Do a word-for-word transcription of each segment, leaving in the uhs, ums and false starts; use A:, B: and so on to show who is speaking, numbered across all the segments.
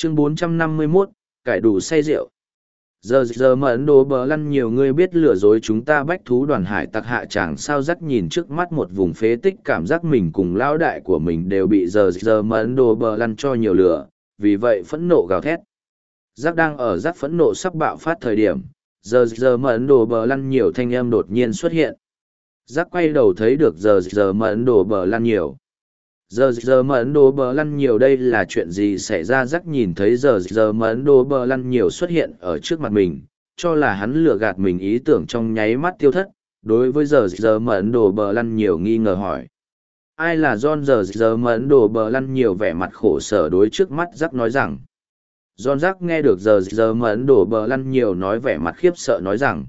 A: Chương bốn trăm năm mươi mốt, cải đủ say rượu. Giờ giờ mà Ấn Độ bờ lăn nhiều người biết lừa dối chúng ta bách thú đoàn hải tặc hạ chàng sao rắc nhìn trước mắt một vùng phế tích cảm giác mình cùng lão đại của mình đều bị giờ giờ mà Ấn Độ bờ lăn cho nhiều lửa, vì vậy phẫn nộ gào thét. Giác đang ở giác phẫn nộ sắp bạo phát thời điểm, giờ giờ mà Ấn Độ bờ lăn nhiều thanh âm đột nhiên xuất hiện. Giác quay đầu thấy được giờ giờ mà Ấn Độ bờ lăn nhiều. Giờ giờ mà Ấn Độ bờ lăn nhiều đây là chuyện gì xảy ra rắc nhìn thấy giờ giờ mà Ấn Độ bờ lăn nhiều xuất hiện ở trước mặt mình, cho là hắn lừa gạt mình ý tưởng trong nháy mắt tiêu thất, đối với giờ giờ mà Ấn Độ bờ lăn nhiều nghi ngờ hỏi. Ai là John giờ giờ mà Ấn Độ bờ lăn nhiều vẻ mặt khổ sở đối trước mắt rắc nói rằng. John rắc nghe được giờ giờ mà Ấn Độ bờ lăn nhiều nói vẻ mặt khiếp sợ nói rằng.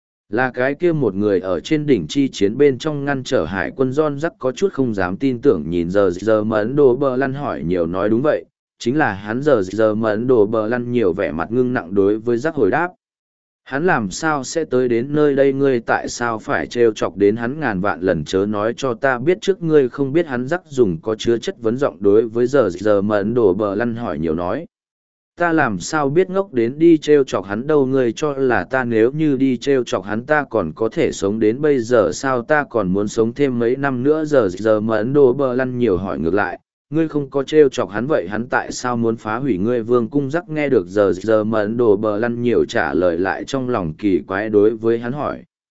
A: Là cái kia một người ở trên đỉnh chi chiến bên trong ngăn trở hải quân John Jack có chút không dám tin tưởng nhìn giờ giờ mà Ấn Độ bờ lăn hỏi nhiều nói đúng vậy, chính là hắn giờ giờ mà Ấn Độ bờ lăn nhiều vẻ mặt ngưng nặng đối với Jack hồi đáp. Hắn làm sao sẽ tới đến nơi đây ngươi tại sao phải trêu chọc đến hắn ngàn vạn lần chớ nói cho ta biết trước ngươi không biết hắn Jack dùng có chứa chất vấn giọng đối với giờ giờ mà Ấn Độ bờ lăn hỏi nhiều nói. Ta làm sao biết ngốc đến đi t r e o chọc hắn đâu ngươi cho là ta nếu như đi t r e o chọc hắn ta còn có thể sống đến bây giờ sao ta còn muốn sống thêm mấy năm nữa giờ giờ mà Ấn Độ bờ lăn nhiều hỏi ngược lại ngươi không có t r e o chọc hắn vậy hắn tại sao muốn phá hủy ngươi vương cung rắc nghe được giờ giờ mà Ấn Độ bờ lăn nhiều trả lời lại trong lòng kỳ quái đối với hắn hỏi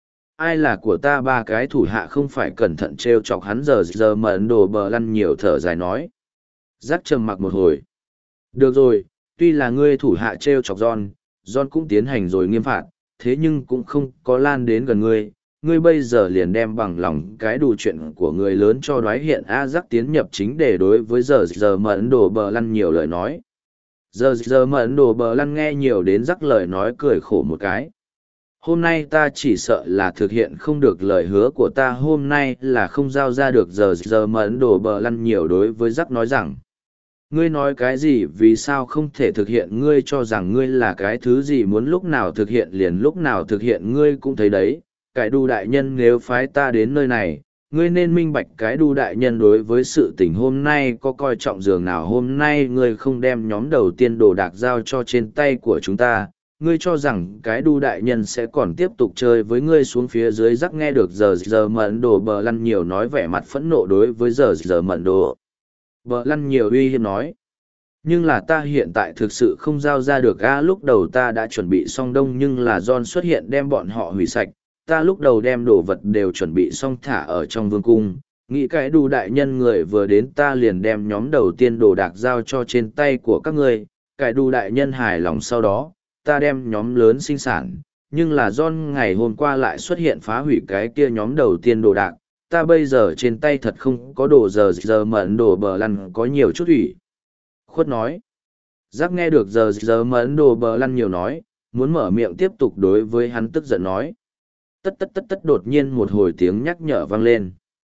A: ai là của ta ba cái thủ hạ không phải cẩn thận t r e o chọc hắn giờ giờ mà Ấn Độ bờ lăn nhiều thở dài nói rắc trầm mặc một hồi được rồi tuy là ngươi thủ hạ t r e o chọc John, John cũng tiến hành rồi nghiêm phạt, thế nhưng cũng không có lan đến gần ngươi, ngươi bây giờ liền đem bằng lòng cái đủ chuyện của người lớn cho đoái hiện A Giác tiến nhập chính để đối với giờ giờ mà Ấn Độ bờ lăn nhiều lời nói. Giờ giờ mà Ấn Độ bờ lăn nghe nhiều đến Giác lời nói cười khổ một cái. Hôm nay ta chỉ sợ là thực hiện không được lời hứa của ta hôm nay là không giao ra được giờ giờ mà Ấn Độ bờ lăn nhiều đối với Giác nói rằng. Ngươi nói cái gì vì sao không thể thực hiện ngươi cho rằng ngươi là cái thứ gì muốn lúc nào thực hiện liền lúc nào thực hiện ngươi cũng thấy đấy, cái đu đại nhân nếu phái ta đến nơi này, ngươi nên minh bạch cái đu đại nhân đối với sự tình hôm nay có coi trọng dường nào hôm nay ngươi không đem nhóm đầu tiên đồ đạc giao cho trên tay của chúng ta, ngươi cho rằng cái đu đại nhân sẽ còn tiếp tục chơi với ngươi xuống phía dưới rắc nghe được giờ giờ mận đồ bờ lăn nhiều nói vẻ mặt phẫn nộ đối với giờ giờ mận đồ. Bờ lăn nhiều uy hiếp nói. Nhưng là ta hiện tại thực sự không giao ra được a lúc đầu ta đã chuẩn bị xong đông nhưng là John xuất hiện đem bọn họ hủy sạch. Ta lúc đầu đem đồ vật đều chuẩn bị xong thả ở trong vương cung. Nghĩ cái đủ đại nhân người vừa đến ta liền đem nhóm đầu tiên đồ đạc giao cho trên tay của các ngươi. Cái đủ đại nhân hài lòng sau đó, ta đem nhóm lớn sinh sản. Nhưng là John ngày hôm qua lại xuất hiện phá hủy cái kia nhóm đầu tiên đồ đạc. Ta bây giờ trên tay thật không có đồ giờ giờ mẫn đồ bờ lăn có nhiều chút ủy khuất nói giác nghe được giờ giờ mẫn đồ bờ lăn nhiều nói muốn mở miệng tiếp tục đối với hắn tức giận nói tất tất tất tất đột nhiên một hồi tiếng nhắc nhở vang lên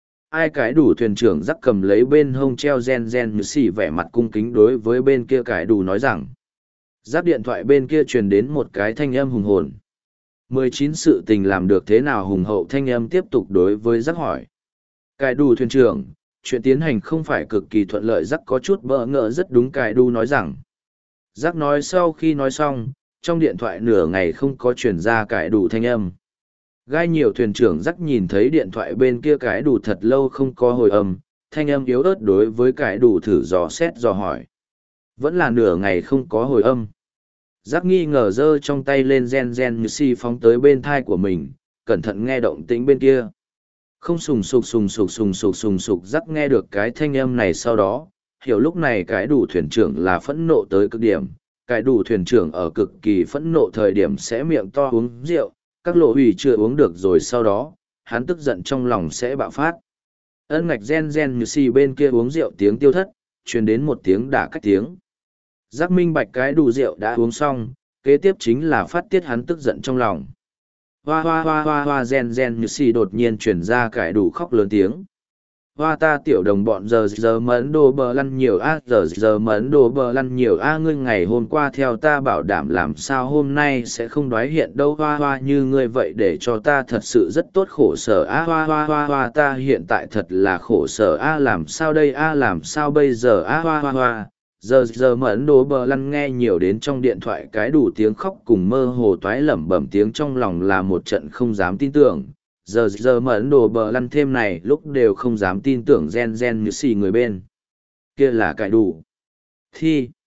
A: ai cái đủ thuyền trưởng giác cầm lấy bên hông treo gen gen như xì vẻ mặt cung kính đối với bên kia cái đủ nói rằng giác điện thoại bên kia truyền đến một cái thanh âm hùng hồn mười chín sự tình làm được thế nào hùng hậu thanh âm tiếp tục đối với giác hỏi cái đủ thuyền trưởng chuyện tiến hành không phải cực kỳ thuận lợi giác có chút bỡ ngỡ rất đúng cái đủ nói rằng giác nói sau khi nói xong trong điện thoại nửa ngày không có truyền ra cái đủ thanh âm gai nhiều thuyền trưởng giác nhìn thấy điện thoại bên kia cái đủ thật lâu không có hồi âm thanh âm yếu ớt đối với cái đủ thử dò xét dò hỏi vẫn là nửa ngày không có hồi âm giác nghi ngờ giơ trong tay lên gen gen như si phóng tới bên thai của mình cẩn thận nghe động tĩnh bên kia không sùng sục sùng sục sùng sục sùng sục giác nghe được cái thanh âm này sau đó hiểu lúc này cái đủ thuyền trưởng là phẫn nộ tới cực điểm cái đủ thuyền trưởng ở cực kỳ phẫn nộ thời điểm sẽ miệng to uống rượu các lộ hủy chưa uống được rồi sau đó hắn tức giận trong lòng sẽ bạo phát ân ngạch gen gen như si bên kia uống rượu tiếng tiêu thất truyền đến một tiếng đả cách tiếng giác minh bạch cái đủ rượu đã uống xong kế tiếp chính là phát tiết hắn tức giận trong lòng hoa hoa hoa hoa hoa gen gen như si đột nhiên chuyển ra cái đủ khóc lớn tiếng hoa ta tiểu đồng bọn giờ giờ mẫn đồ bờ lăn nhiều a giờ giờ mẫn đồ bờ lăn nhiều a ngươi ngày hôm qua theo ta bảo đảm làm sao hôm nay sẽ không đoái hiện đâu hoa hoa như ngươi vậy để cho ta thật sự rất tốt khổ sở a hoa hoa hoa hoa ta hiện tại thật là khổ sở a làm sao đây a làm sao bây giờ a hoa hoa hoa Giờ giờ mẫn đồ bờ lăn nghe nhiều đến trong điện thoại cái đủ tiếng khóc cùng mơ hồ toái lẩm bẩm tiếng trong lòng là một trận không dám tin tưởng. Giờ giờ mẫn đồ bờ lăn thêm này lúc đều không dám tin tưởng gen gen như xì người bên. Kia là cải đủ. Thi.